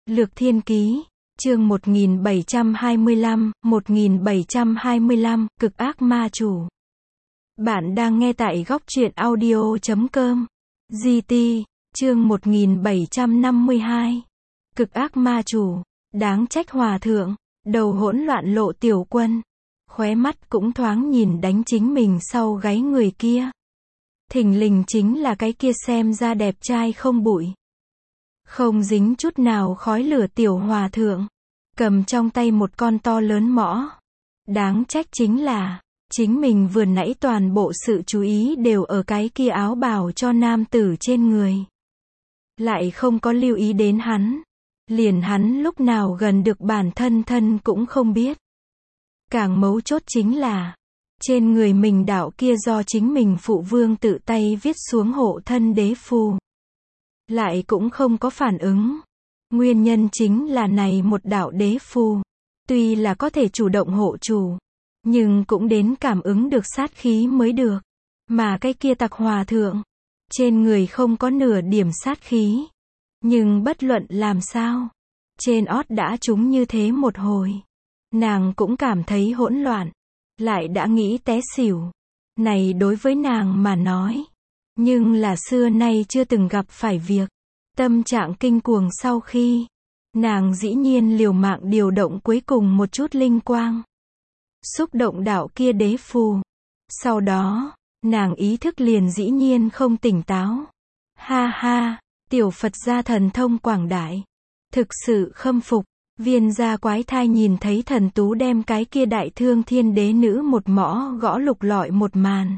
Lược Thiên Ký, chương 1725, Cực ác ma chủ. Bạn đang nghe tại góc truyện audio.com. GT, chương 1752. Cực ác ma chủ, đáng trách hòa thượng, đầu hỗn loạn Lộ Tiểu Quân. Khóe mắt cũng thoáng nhìn đánh chính mình sau gáy người kia. Thình lình chính là cái kia xem ra đẹp trai không bụi, không dính chút nào khói lửa tiểu hòa thượng, cầm trong tay một con to lớn mõ. Đáng trách chính là, chính mình vừa nãy toàn bộ sự chú ý đều ở cái kia áo bào cho nam tử trên người. Lại không có lưu ý đến hắn. Liền hắn lúc nào gần được bản thân cũng không biết. Càng mấu chốt chính là, trên người mình đạo kia do chính mình phụ vương tự tay viết xuống hộ thân đế phù, lại cũng không có phản ứng. Nguyên nhân chính là này một đạo đế phù, tuy là có thể chủ động hộ chủ, nhưng cũng đến cảm ứng được sát khí mới được. Mà cái kia tặc hòa thượng, trên người không có nửa điểm sát khí. Nhưng bất luận làm sao, trên ót đã trúng như thế một hồi, nàng cũng cảm thấy hỗn loạn, lại đã nghĩ té xỉu. Này đối với nàng mà nói, nhưng là xưa nay chưa từng gặp phải việc. Tâm trạng kinh cuồng sau khi, nàng dĩ nhiên liều mạng điều động cuối cùng một chút linh quang, xúc động đạo kia đế phù. Sau đó, nàng ý thức liền dĩ nhiên không tỉnh táo. Ha ha, tiểu Phật gia thần thông quảng đại, thực sự khâm phục. Viên gia quái thai nhìn thấy thần tú đem cái kia đại thương thiên đế nữ một mõ gõ lục lọi một màn,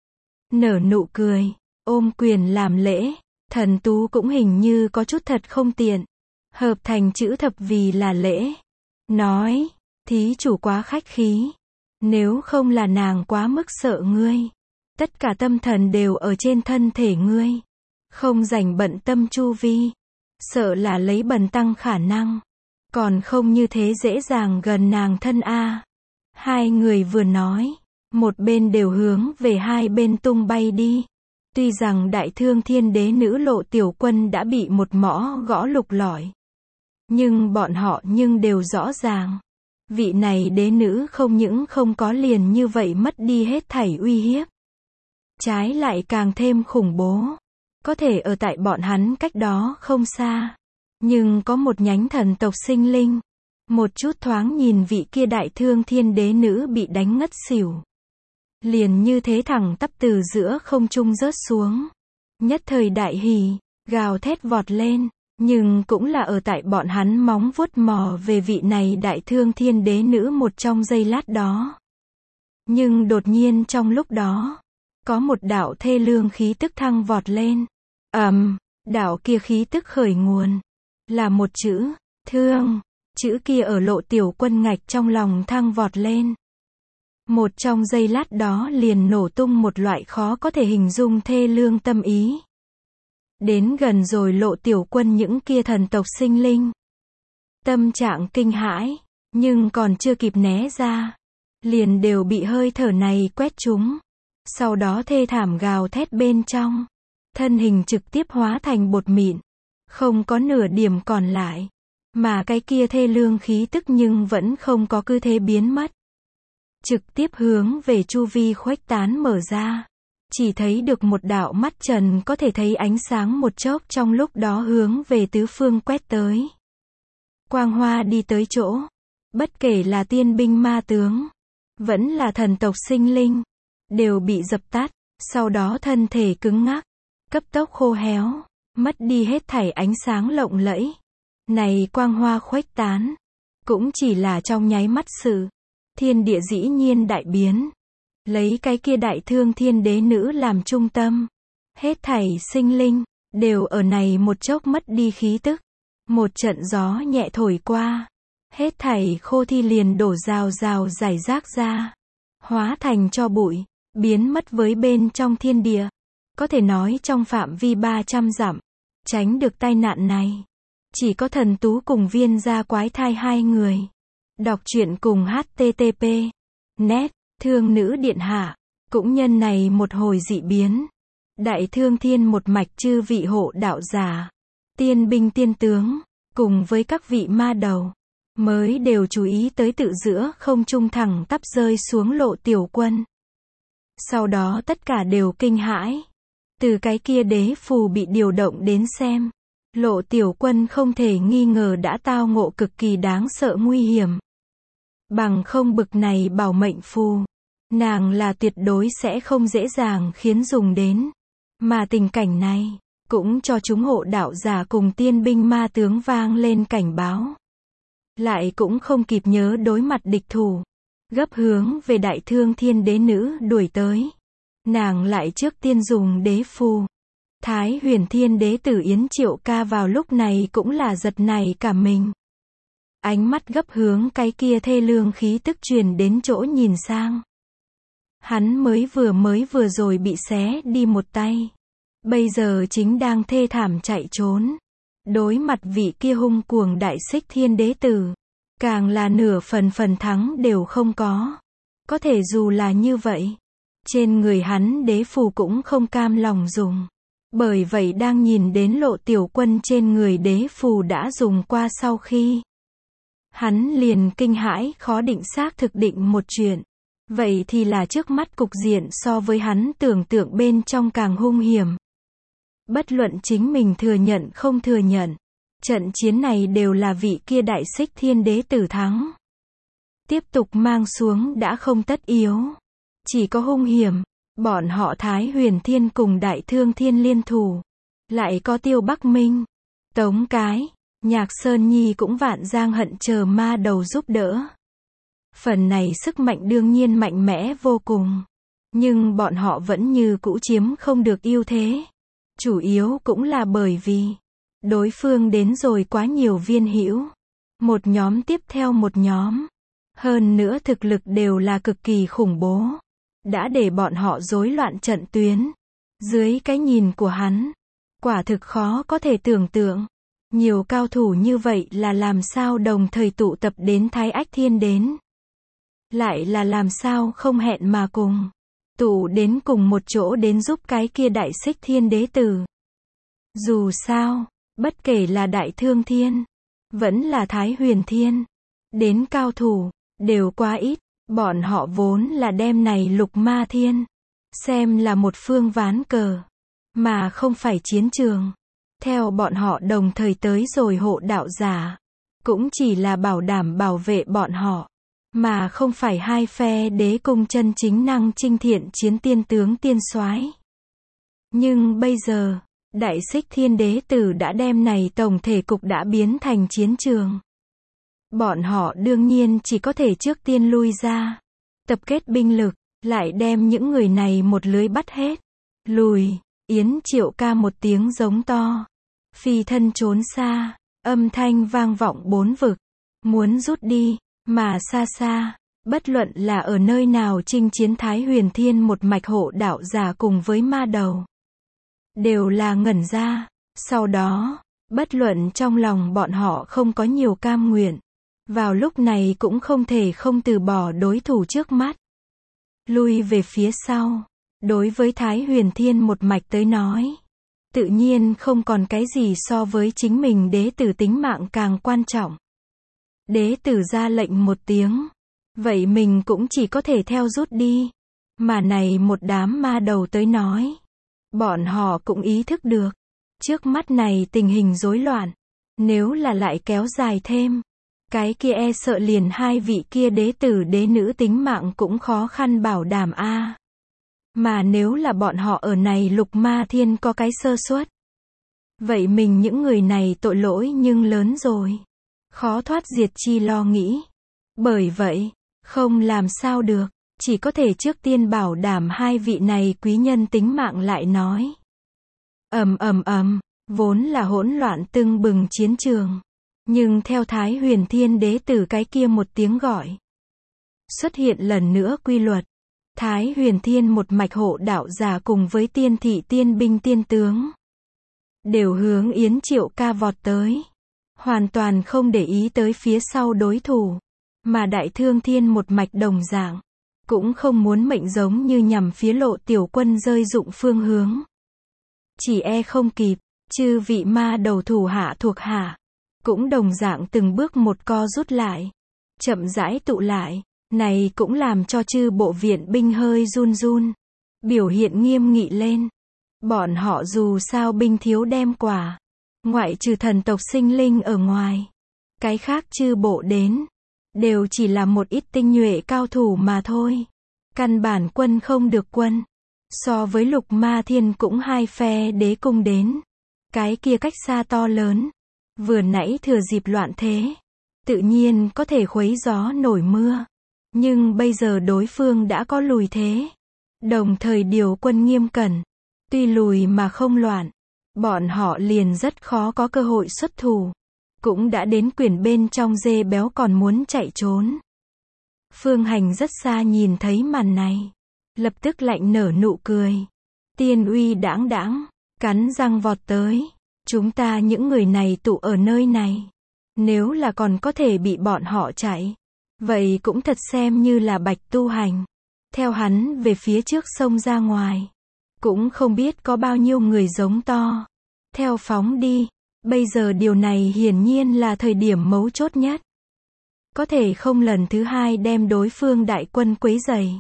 nở nụ cười, ôm quyền làm lễ. Thần tú cũng hình như có chút thật không tiện, hợp thành chữ thập vì là lễ, nói, thí chủ quá khách khí, nếu không là nàng quá mức sợ ngươi, tất cả tâm thần đều ở trên thân thể ngươi, không rảnh bận tâm chu vi, sợ là lấy bần tăng khả năng, còn không như thế dễ dàng gần nàng thân a. Hai người vừa nói, một bên đều hướng về hai bên tung bay đi. Tuy rằng đại thương thiên đế nữ Lộ Tiểu Quân đã bị một mõ gõ lục lọi, nhưng bọn họ nhưng đều rõ ràng, vị này đế nữ không những không có liền như vậy mất đi hết thảy uy hiếp, trái lại càng thêm khủng bố. Có thể ở tại bọn hắn cách đó không xa, nhưng có một nhánh thần tộc sinh linh, một chút thoáng nhìn vị kia đại thương thiên đế nữ bị đánh ngất xỉu, liền như thế thẳng tắp từ giữa không trung rớt xuống. Nhất thời đại hỉ, gào thét vọt lên, nhưng cũng là ở tại bọn hắn móng vuốt mò về vị này đại thương thiên đế nữ một trong giây lát đó. Nhưng đột nhiên trong lúc đó, có một đạo thê lương khí tức thăng vọt lên. Đạo kia khí tức khởi nguồn, là một chữ, thương. Chữ kia ở Lộ Tiểu Quân ngạch trong lòng thăng vọt lên. Một trong giây lát đó liền nổ tung một loại khó có thể hình dung thê lương tâm ý. Đến gần rồi Lộ Tiểu Quân những kia thần tộc sinh linh, tâm trạng kinh hãi, nhưng còn chưa kịp né ra, liền đều bị hơi thở này quét trúng. Sau đó thê thảm gào thét bên trong, thân hình trực tiếp hóa thành bột mịn, không có nửa điểm còn lại. Mà cái kia thê lương khí tức nhưng vẫn không có cứ thế biến mất, trực tiếp hướng về chu vi khuếch tán mở ra. Chỉ thấy được một đạo mắt trần có thể thấy ánh sáng một chốc trong lúc đó hướng về tứ phương quét tới. Quang hoa đi tới chỗ, bất kể là tiên binh ma tướng, vẫn là thần tộc sinh linh, đều bị dập tắt, sau đó thân thể cứng ngắc, cấp tốc khô héo, mất đi hết thảy ánh sáng lộng lẫy. Này quang hoa khuếch tán, cũng chỉ là trong nháy mắt sự. Thiên địa dĩ nhiên đại biến, lấy cái kia đại thương thiên đế nữ làm trung tâm, hết thảy sinh linh đều ở này một chốc mất đi khí tức. Một trận gió nhẹ thổi qua, hết thảy khô thi liền đổ rào rào rải rác ra, hóa thành tro bụi, biến mất với bên trong thiên địa. Có thể nói trong phạm vi 300 dặm, tránh được tai nạn này, chỉ có thần tú cùng viên gia quái thai hai người. Đọc truyện cùng http net thương nữ điện hạ, cũng nhân này một hồi dị biến. Đại thương thiên một mạch chư vị hộ đạo giả, tiên binh tiên tướng, cùng với các vị ma đầu, mới đều chú ý tới tự giữa không trung thẳng tắp rơi xuống Lộ Tiểu Quân. Sau đó tất cả đều kinh hãi. Từ cái kia đế phù bị điều động đến xem, Lộ Tiểu Quân không thể nghi ngờ đã tao ngộ cực kỳ đáng sợ nguy hiểm. Bằng không bực này bảo mệnh phù, nàng là tuyệt đối sẽ không dễ dàng khiến dùng đến. Mà tình cảnh này, cũng cho chúng hộ đạo giả cùng tiên binh ma tướng vang lên cảnh báo. Lại cũng không kịp nhớ đối mặt địch thủ, gấp hướng về Đại Thương Thiên Đế nữ đuổi tới. Nàng lại trước tiên dùng đế phù. Thái Huyền Thiên Đế tử Yến Triệu Ca vào lúc này cũng là giật nảy cả mình. Ánh mắt gấp hướng cái kia thê lương khí tức truyền đến chỗ nhìn sang. Hắn mới vừa rồi bị xé đi một tay. Bây giờ chính đang thê thảm chạy trốn. Đối mặt vị kia hung cuồng Đại Xích Thiên Đế tử, càng là nửa phần thắng đều không có. Có thể dù là như vậy, trên người hắn đế phù cũng không cam lòng dùng. Bởi vậy đang nhìn đến Lộ Tiểu Quân trên người đế phù đã dùng qua sau khi, hắn liền kinh hãi khó định xác thực định một chuyện. Vậy thì là trước mắt cục diện so với hắn tưởng tượng bên trong càng hung hiểm. Bất luận chính mình thừa nhận không thừa nhận, trận chiến này đều là vị kia Đại Xích Thiên Đế tử thắng. Tiếp tục mang xuống đã không tất yếu, chỉ có hung hiểm. Bọn họ Thái Huyền Thiên cùng Đại Thương Thiên liên thủ, lại có Tiêu Bắc Minh, Tống Cái, Nhạc Sơn Nhi cũng vạn giang hận chờ ma đầu giúp đỡ. Phần này sức mạnh đương nhiên mạnh mẽ vô cùng, nhưng bọn họ vẫn như cũ chiếm không được ưu thế. Chủ yếu cũng là bởi vì đối phương đến rồi quá nhiều viên hữu, một nhóm tiếp theo một nhóm, hơn nữa thực lực đều là cực kỳ khủng bố, đã để bọn họ rối loạn trận tuyến. Dưới cái nhìn của hắn, quả thực khó có thể tưởng tượng, nhiều cao thủ như vậy là làm sao đồng thời tụ tập đến Thái Ách Thiên đến. Lại là làm sao không hẹn mà cùng, tụ đến cùng một chỗ đến giúp cái kia Đại Xích Thiên Đế tử. Dù sao, bất kể là Đại Thương Thiên, vẫn là Thái Huyền Thiên, đến cao thủ, đều quá ít. Bọn họ vốn là đem này Lục Ma Thiên xem là một phương ván cờ, mà không phải chiến trường. Theo bọn họ đồng thời tới rồi hộ đạo giả, cũng chỉ là bảo đảm bảo vệ bọn họ, mà không phải hai phe đế cung chân chính năng chinh thiện chiến tiên tướng tiên soái. Nhưng bây giờ, Đại Xích Thiên Đế tử đã đem này tổng thể cục đã biến thành chiến trường. Bọn họ đương nhiên chỉ có thể trước tiên lui ra, tập kết binh lực, lại đem những người này một lưới bắt hết. Lùi, Yến Triệu Ca một tiếng giống to, phi thân trốn xa, âm thanh vang vọng bốn vực, muốn rút đi, mà xa xa, bất luận là ở nơi nào chinh chiến Thái Huyền Thiên một mạch hộ đạo giả cùng với ma đầu, đều là ngẩn ra. Sau đó, bất luận trong lòng bọn họ không có nhiều cam nguyện, vào lúc này cũng không thể không từ bỏ đối thủ trước mắt. Lui về phía sau, đối với Thái Huyền Thiên một mạch tới nói, tự nhiên không còn cái gì so với chính mình đế tử tính mạng càng quan trọng. Đế tử ra lệnh một tiếng, vậy mình cũng chỉ có thể theo rút đi. Mà này một đám ma đầu tới nói, bọn họ cũng ý thức được, trước mắt này tình hình rối loạn, nếu là lại kéo dài thêm, cái kia e sợ liền hai vị kia đế tử đế nữ tính mạng cũng khó khăn bảo đảm a. Mà nếu là bọn họ ở này Lục Ma Thiên có cái sơ suất, vậy mình những người này tội lỗi nhưng lớn rồi, khó thoát diệt chi lo nghĩ. Bởi vậy, không làm sao được, chỉ có thể trước tiên bảo đảm hai vị này quý nhân tính mạng lại nói. Vốn là hỗn loạn tưng bừng chiến trường, nhưng theo Thái Huyền Thiên Đế tử cái kia một tiếng gọi, xuất hiện lần nữa quy luật. Thái Huyền Thiên một mạch hộ đạo giả cùng với tiên thị tiên binh tiên tướng, đều hướng Yến Triệu Ca vọt tới, hoàn toàn không để ý tới phía sau đối thủ. Mà Đại Thương Thiên một mạch đồng dạng, cũng không muốn mệnh giống như nhằm phía Lộ Tiểu Quân rơi dụng phương hướng. Chỉ e không kịp, chư vị ma đầu thủ hạ thuộc hạ, cũng đồng dạng từng bước một co rút lại, chậm rãi tụ lại. Này cũng làm cho chư bộ viện binh hơi run run, biểu hiện nghiêm nghị lên. Bọn họ dù sao binh thiếu đem quả, ngoại trừ thần tộc sinh linh ở ngoài, cái khác chư bộ đến, đều chỉ là một ít tinh nhuệ cao thủ mà thôi. Căn bản quân không được quân. So với Lục Ma Thiên cũng hai phe đế cung đến, cái kia cách xa to lớn. Vừa nãy thừa dịp loạn thế, tự nhiên có thể khuấy gió nổi mưa. Nhưng bây giờ đối phương đã có lùi thế, đồng thời điều quân nghiêm cẩn. Tuy lùi mà không loạn, bọn họ liền rất khó có cơ hội xuất thủ. Cũng đã đến quyển bên trong, dê béo còn muốn chạy trốn. Phương Hành rất xa nhìn thấy màn này, lập tức lạnh nở nụ cười. Tiên uy đãng đãng, cắn răng vọt tới. Chúng ta những người này tụ ở nơi này, nếu là còn có thể bị bọn họ chạy, vậy cũng thật xem như là bạch tu hành. Theo hắn về phía trước sông ra ngoài, cũng không biết có bao nhiêu người giống to. Theo phóng đi, bây giờ điều này hiển nhiên là thời điểm mấu chốt nhất. Có thể không lần thứ hai đem đối phương đại quân quấy rầy.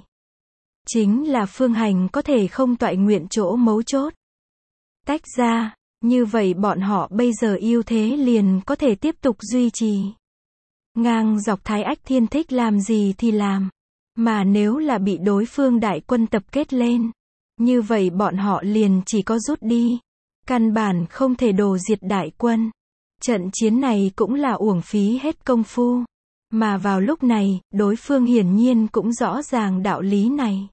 Chính là Phương Hành có thể không toại nguyện chỗ mấu chốt. Tách ra, như vậy bọn họ bây giờ ưu thế liền có thể tiếp tục duy trì. Ngang dọc Thái Ách Thiên thích làm gì thì làm. Mà nếu là bị đối phương đại quân tập kết lên, như vậy bọn họ liền chỉ có rút đi. Căn bản không thể đồ diệt đại quân. Trận chiến này cũng là uổng phí hết công phu. Mà vào lúc này, đối phương hiển nhiên cũng rõ ràng đạo lý này.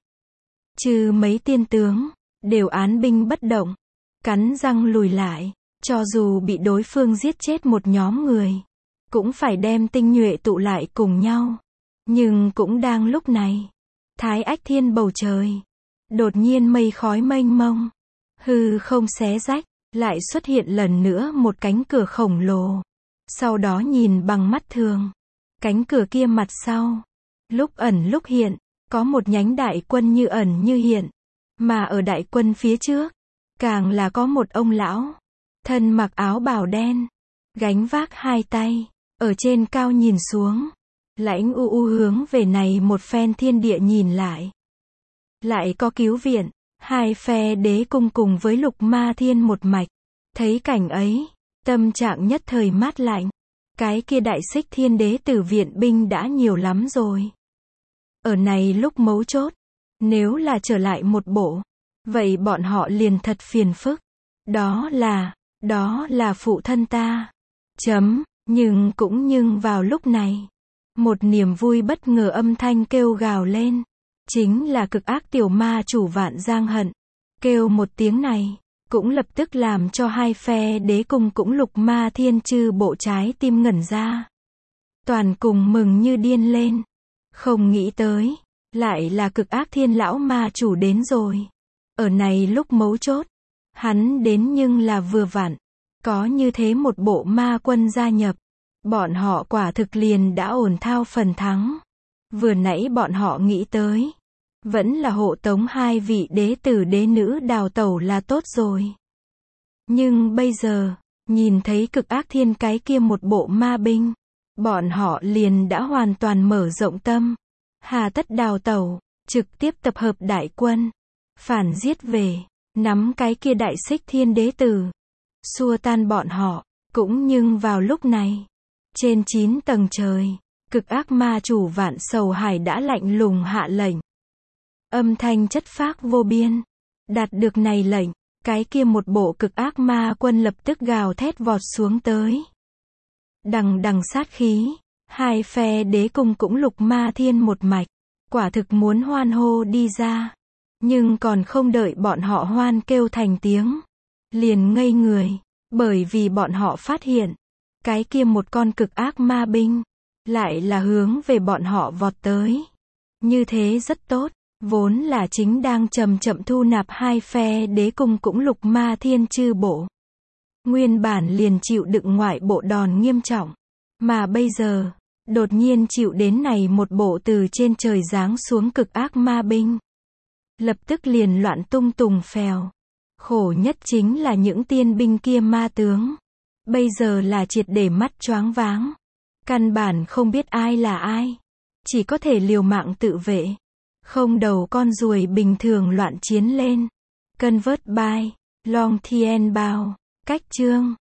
Trừ mấy tiên tướng, đều án binh bất động, cắn răng lùi lại. Cho dù bị đối phương giết chết một nhóm người, cũng phải đem tinh nhuệ tụ lại cùng nhau. Nhưng cũng đang lúc này, Thái Ách Thiên bầu trời, đột nhiên mây khói mênh mông, hư không xé rách, lại xuất hiện lần nữa một cánh cửa khổng lồ. Sau đó nhìn bằng mắt thường, cánh cửa kia mặt sau, lúc ẩn lúc hiện, có một nhánh đại quân như ẩn như hiện. Mà ở đại quân phía trước, càng là có một ông lão, thân mặc áo bào đen, gánh vác hai tay, ở trên cao nhìn xuống, lãnh u u hướng về này một phen thiên địa nhìn lại. Lại có cứu viện, hai phe đế cung cùng với Lục Ma Thiên một mạch. Thấy cảnh ấy, tâm trạng nhất thời mát lạnh. Cái kia Đại Xích Thiên Đế tử viện binh đã nhiều lắm rồi. Ở này lúc mấu chốt, nếu là trở lại một bộ, vậy bọn họ liền thật phiền phức. Đó là phụ thân ta. Nhưng vào lúc này, một niềm vui bất ngờ âm thanh kêu gào lên. Chính là cực ác tiểu ma chủ Vạn Giang Hận. Kêu một tiếng này, cũng lập tức làm cho hai phe đế cung cũng Lục Ma Thiên chư bộ trái tim ngẩn ra. Toàn cùng mừng như điên lên. Không nghĩ tới, lại là cực ác thiên lão ma chủ đến rồi. Ở này lúc mấu chốt, hắn đến nhưng là vừa vặn. Có như thế một bộ ma quân gia nhập, bọn họ quả thực liền đã ổn thao phần thắng. Vừa nãy bọn họ nghĩ tới, vẫn là hộ tống hai vị đế tử đế nữ đào tẩu là tốt rồi. Nhưng bây giờ, nhìn thấy cực ác thiên cái kia một bộ ma binh, bọn họ liền đã hoàn toàn mở rộng tâm. Hà tất đào tẩu, trực tiếp tập hợp đại quân, phản giết về, nắm cái kia Đại Xích Thiên Đế tử, xua tan bọn họ. Cũng nhưng vào lúc này, trên 9 tầng trời, cực ác ma chủ Vạn Sầu Hải đã lạnh lùng hạ lệnh. Âm thanh chất phác vô biên. Đạt được này lệnh, cái kia một bộ cực ác ma quân lập tức gào thét vọt xuống tới. Đằng đằng sát khí, hai phe đế cung cũng Lục Ma Thiên một mạch, quả thực muốn hoan hô đi ra. Nhưng còn không đợi bọn họ hoan kêu thành tiếng, liền ngây người, bởi vì bọn họ phát hiện, cái kia một con cực ác ma binh, lại là hướng về bọn họ vọt tới. Như thế rất tốt. Vốn là chính đang chậm chậm thu nạp hai phe đế cung cũng Lục Ma Thiên chư bộ. Nguyên bản liền chịu đựng ngoại bộ đòn nghiêm trọng. Mà bây giờ, đột nhiên chịu đến này một bộ từ trên trời giáng xuống cực ác ma binh. Lập tức liền loạn tung tùng phèo. Khổ nhất chính là những tiên binh kia ma tướng. Bây giờ là triệt để mắt choáng váng. Căn bản không biết ai là ai. Chỉ có thể liều mạng tự vệ. Không đầu con ruồi bình thường loạn chiến lên. Convert by Long Thien Bao. Cách chương